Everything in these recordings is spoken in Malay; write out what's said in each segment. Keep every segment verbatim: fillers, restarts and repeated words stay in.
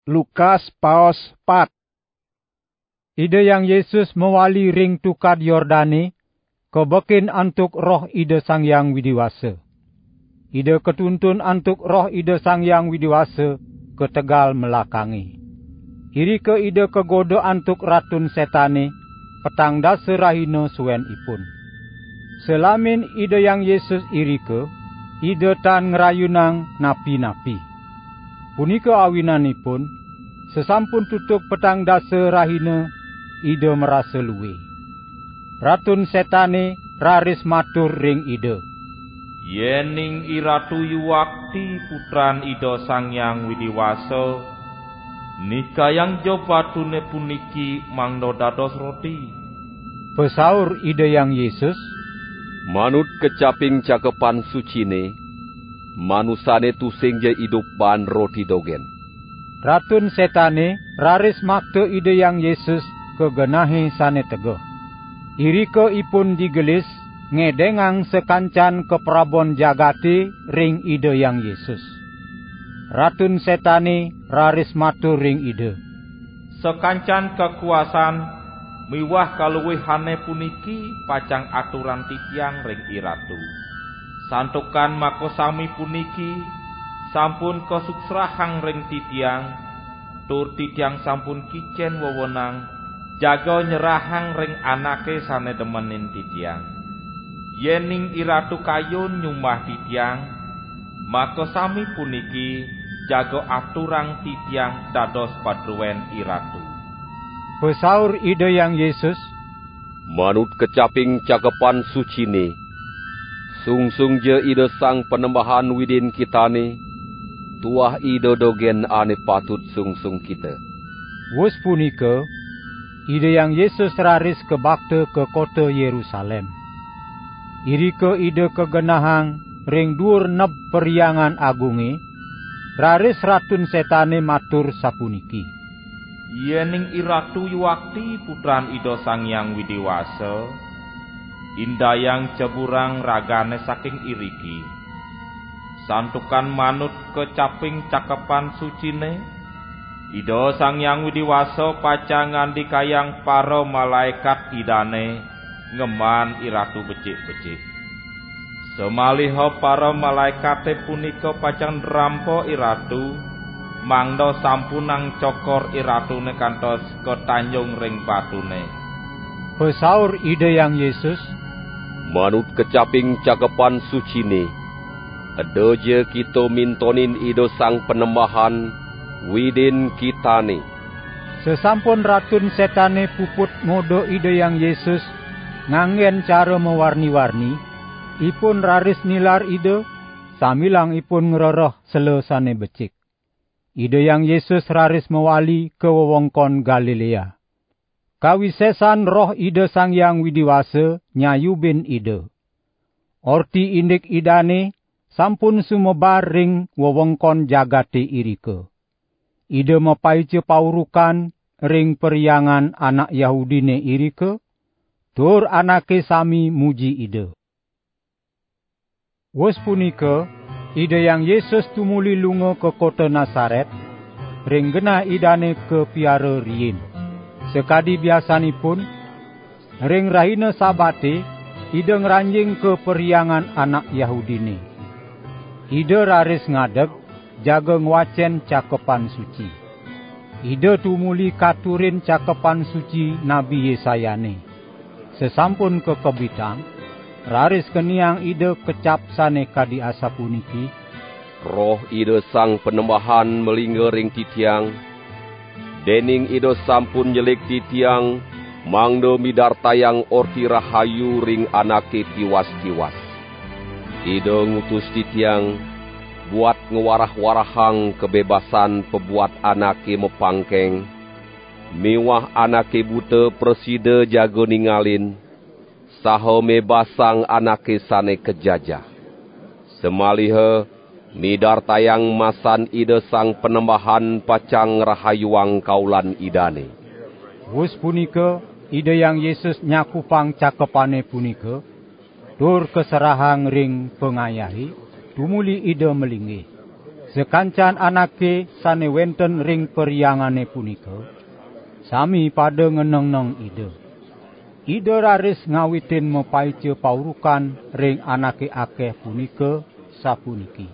Lukas paos pat. Ide yang Yesus mewali ring tukad Yordane, kebekin antuk roh ide Sang Yang Widiwasa. Ide ketuntun antuk roh ide Sang Yang Widiwasa ketegal melakangi. Iri ke ide kegodo antuk ratun setane, petang dasa rahina suen ipun. Selamin ide yang Yesus iri ke, ide tan ngerayunang napi-napi. Punika awinanipun, sesampun tutuk petang dasa rahina, ide merasa luwe. Ratun setane raris matur ring ide. Yening iratu yuwakti putran ida Sang Yang Widiwasa, nikayang jobatune puniki mangdo dados roti. Pesaur ide yang Yesus, manut kecaping cakepan sucine, manusane tusing je idup ban roti dogen. Ratun setane raris makte ide yang Yesus kegenahi sane teguh. Irike ipun digelis, ngedengang sekancan keprabon jagati ring ide yang Yesus. Ratun setane raris matur ring ide. Sekancan kekuasaan miwah kaluwihane puniki pacang aturan titiang ring iratu. Santukan makosami puniki sampun kesuksrahang ring titiang, tur titiang sampun kicen wewenang jaga nyerahang ring anake sane demenin titiang. Yening iratu kayun nyumah titiang, maka sami puniki jaga aturang titiang dados padruwen iratu. Pesaur ide yang Yesus, manut kecaping cakepan sucine, sungsung je ide Sang Penembahan widin kitane, tuah ide dogen ane patut sungsung kita. Wus punika, ide yang Yesus raris ke bakte ke kota Yerusalem. Irike ide kegenahang ring dur neb periangan agunge, raris ratun setane matur sapuniki. Yening iratu yuwakti putran ida Sang Yang Widiwasa, indayang ceburang ragane saking iriki. Santukan manut kecaping cakepan sucine, ida Sang Yang Widiwasa pacang ngandikayang para malaikat idane ngeman iratu becik-becik. Semaliha para malaikate punika pacang nrampa iratu, mangda sampunang cokor iratune kantos ketanjung ring batune. Pesaur ide yang Yesus, manut kecaping cakepan sucine, ada je kita mintonin ide Sang Penembahan widin kitane. Sesampun ratun setane puput ngodo ide yang Yesus, nganggen cara mewarni-warni, ipun raris nilar ide, samilang ipun ngeroroh selesane becik. Ide yang Yesus raris mewali ke wewengkon Galilea. Kawisesan roh ide Sang Yang Widiwasa nyayubin ide. Orti indik idane sampun sumebar ring wewengkon jagate irike. Ide mapaice paurukan ring periangan anak Yahudine irike, tur anake sami muji ide. Wus punika, ide yang Yesus tumuli lunga ke kota Nasaret, ring genah idane ke piara riyin. Sekadi biasanipun, ring rahina sabate, ide ngranjing ke periangan anak Yahudine. Ide raris ngadeg, jaga ngwacen cakepan suci. Ide tumuli katurin cakepan suci Nabi Yesayane. Sesampun ke kebitang, raris keniang ide kecap sane kadi asa puniki. Roh ide Sang Penembahan melingga ring titiang, dening ide sampun nyelik titiang, mangdo midar tayang orti rahayu ring anake tiwas-tiwas. Ide ngutus titiang, buat ngewarah-warahang kebebasan pebuat anake mepangkeng, mewah anake buta preside jago ningalin, saho mebasang anake sane kejajah. Semaliha, midar tayang masan ide Sang Penembahan pacang rahayuang kaulan idane. Wus punika, ide yang Yesus nyakupang cakepane punika, tur keserahang ring pengayahi, tumuli ide melinggi. Sekancan anake sane wenten ring periangane punika, sami pada ngeneng-neng ide. Ide raris ngawitin mepaice paurukan ring anake akeh punika sapuniki.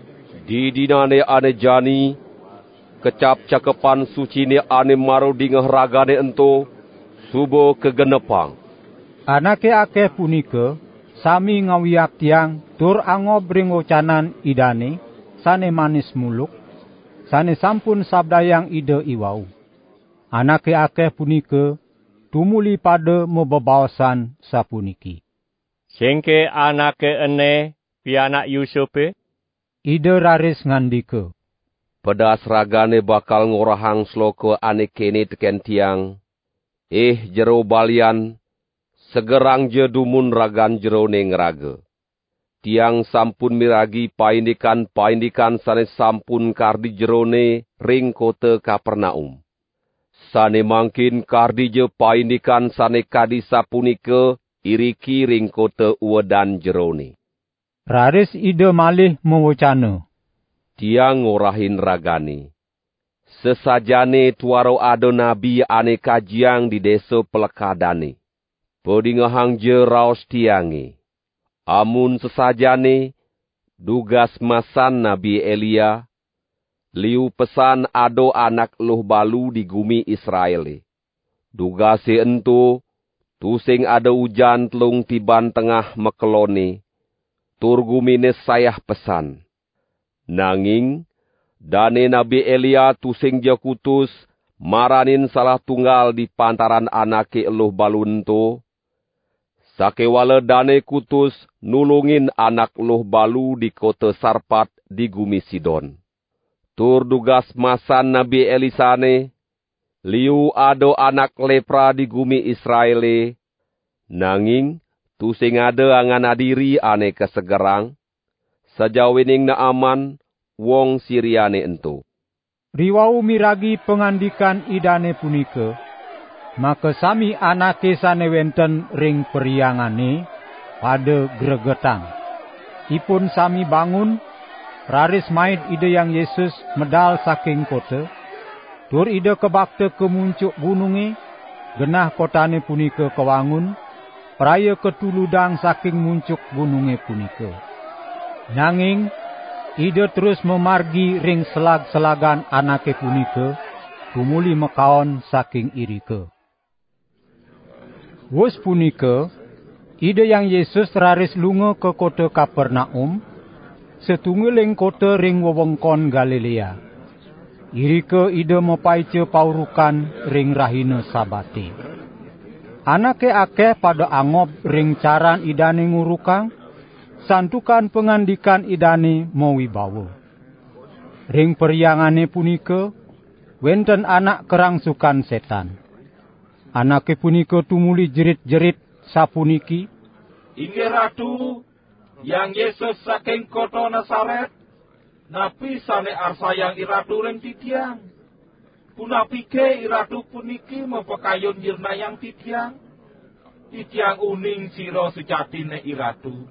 Di dinane ane jani, kecap cakepan sucine ane maro dingeh ragane ento, subo kegenepang. Anake akeh punika, sami ngawiak tiang, tur angob ring wocanan idane, sane manis muluk, sane sampun sabdayang ide iwau. Anake akeh punika, tumuli pada mebebaosan sapuniki. Singke anake ene pianak Yusupe? Ide raris ngandika. Pedas ragane bakal ngorahang sloka ane kene teken tiang. Eh jero balian, segerang je dumun ragan jero nengraga. Tiang sampun miragi paindikan-paindikan sane sampun kardi jerone ring kota Kapernaum. Sane mangkin kardi je paindikan sane kadi sapunika iriki ring kota uwedan jerone. Raris ide malih mewocana. Tiang ngorahin ragane. Sesajane tuaro ado nabi ane kajiang di desa pelekadane. Podingahang je raos tiange. Amun sesajane, dugas masan Nabi Elia, liu pesan ado anak luh balu di gumi Israel. Dugase ento, tusing ada ujan telung tiban tengah mekelone, tur gumine sayah pesan. Nanging, dane Nabi Elia tusing je kutus, maranin salah tunggal di pantaran anake luh balu ento, sakewala dane kutus nulungin anak luh balu di kota Sarpat di gumi Sidon. Tur dugas masan Nabi Elisane, liu ado anak lepra di gumi Israele, nanging tusing ada angan adiri ane kesegerang, sajawining Naaman wong Siriane ento. Riwau miragi pengandikan idane punika, maka sami anake sane wenten ring periangane pada gregetang. Ipun sami bangun, raris maid ide yang Yesus medal saking kota, tur ide kebakte kemuncuk gununge, genah kotane punika kewangun, praya ketuludang saking muncuk gununge punika. Nanging, ide terus memargi ring selag-selagan anake punika, tumuli mekaon saking irike. Wus punika, ide yang Yesus raris lunga ke kota Kapernaum, setunggiling kota ring wewengkon Galilea. Irike ide mepaice paurukan ring rahina sabate. Anake akeh pada angob ring caran idane ngurukang, santukan pengandikan idane mawibawa. Ring periangane punika, wenten anak kerangsukan setan. Anake punika tumuli jerit-jerit sapuniki, Inggih Ratu, yang Yesus saking kota Nasaret, napi sane arsayang iratu ring titiang. Punapike iratu puniki mepekayun yirna yang titiang. Titiang uning siro sejatine iratu.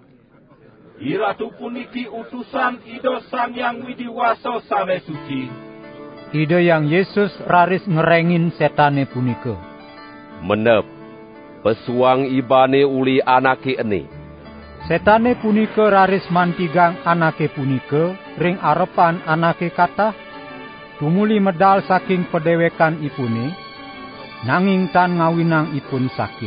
Iratu puniki utusan Ida Sang Yang Widiwasa sane suci. Ide yang Yesus raris ngerengin setane punika. Menep, pesuang ibane uli anake ene. Setane punika raris mantigang anake punika ring arepan anake kathah, tumuli medal saking pedewekan ipune, nanging tan ngawinang ipun sakit.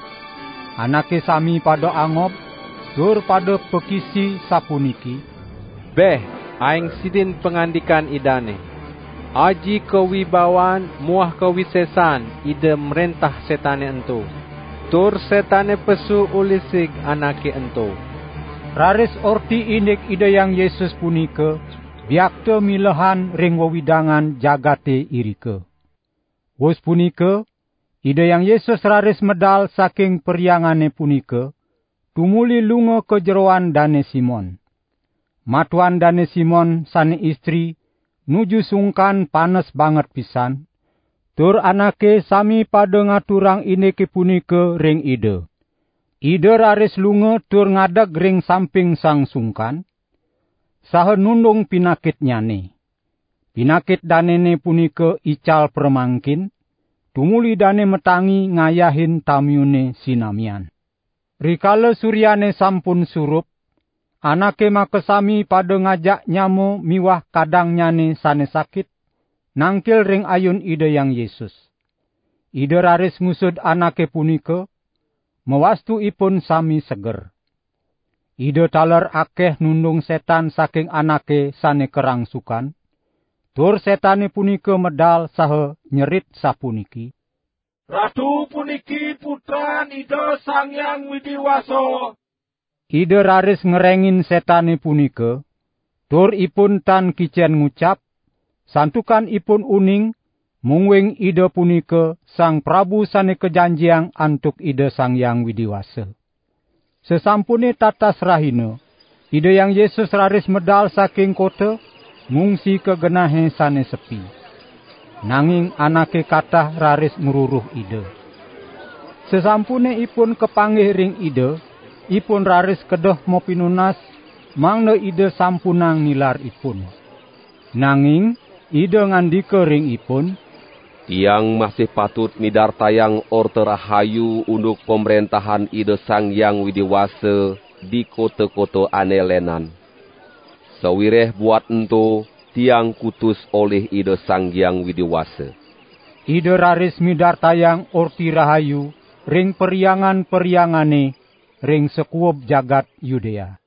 Anake sami pada angob, tur pada pekisi sapuniki, Beh, aing sidin pengandikan idane. Aji kewibawan muah kewisesan ide merentah setane ento. Tur setane pesu ulisig anake ento. Raris orti indik ide yang Yesus punika, biakte milehan ring wewidangan jagate irike. Wus punika, ide yang Yesus raris medal saking periangane punika, tumuli lunga ke jeroan dane Simon. Matuan dane Simon sane istri, nuju sungkan panes banget pisan, tur anake sami pada ngaturang ineke punika ring ide. Ide raris lunga tur ngadeg ring samping sang sungkan. saha nundung pinakit nyane. Pinakit danene punika ical permangkin, tumuli dane metangi ngayahin tamyune sinamian. Rikala suryane sampun surup, anake makesami pada ngajak nyamo miwah kadang nyane sane sakit, nangkil ring ayun Ida Yang Yesus. Ida raris ngusud anake punika, mewastu ipun sami seger. Ida taler akeh nundung setan saking anake sane kerangsukan, tur setane punika medal saha nyerit sapuniki. Ratu puniki putran Ida Sang Hyang Widiwasa. Ida raris ngerengin setane punika, tur ipun tan kicen ngucap, santukan ipun uning, mungwing Ida punika Sang Prabu sane kejanjiang antuk Ida Sang Hyang Widiwasa. Sesampune tatas rahina, Ida Yang Yesus raris medal saking kota, ngungsi ke genahe sane sepi. Nanging anake kathah raris meruruh Ida. Sesampune ipun kepanggih ring Ida, ipun raris kedoh mo pinunas, mangna Ida sampunang nilar ipun. Nanging Ida ngandika ring ipun, "Tiang masih patut midartayang Orte Rahayu unduk pemerintahan Ida Sang Hyang Widiwasa di kota-kota anelenan. Sawireh buat ento, tiang kutus oleh Ida Sang Hyang Widiwasa." Ida raris midartayang Orti Rahayu ring periangan-periangane ring sekuob jagat Yudea.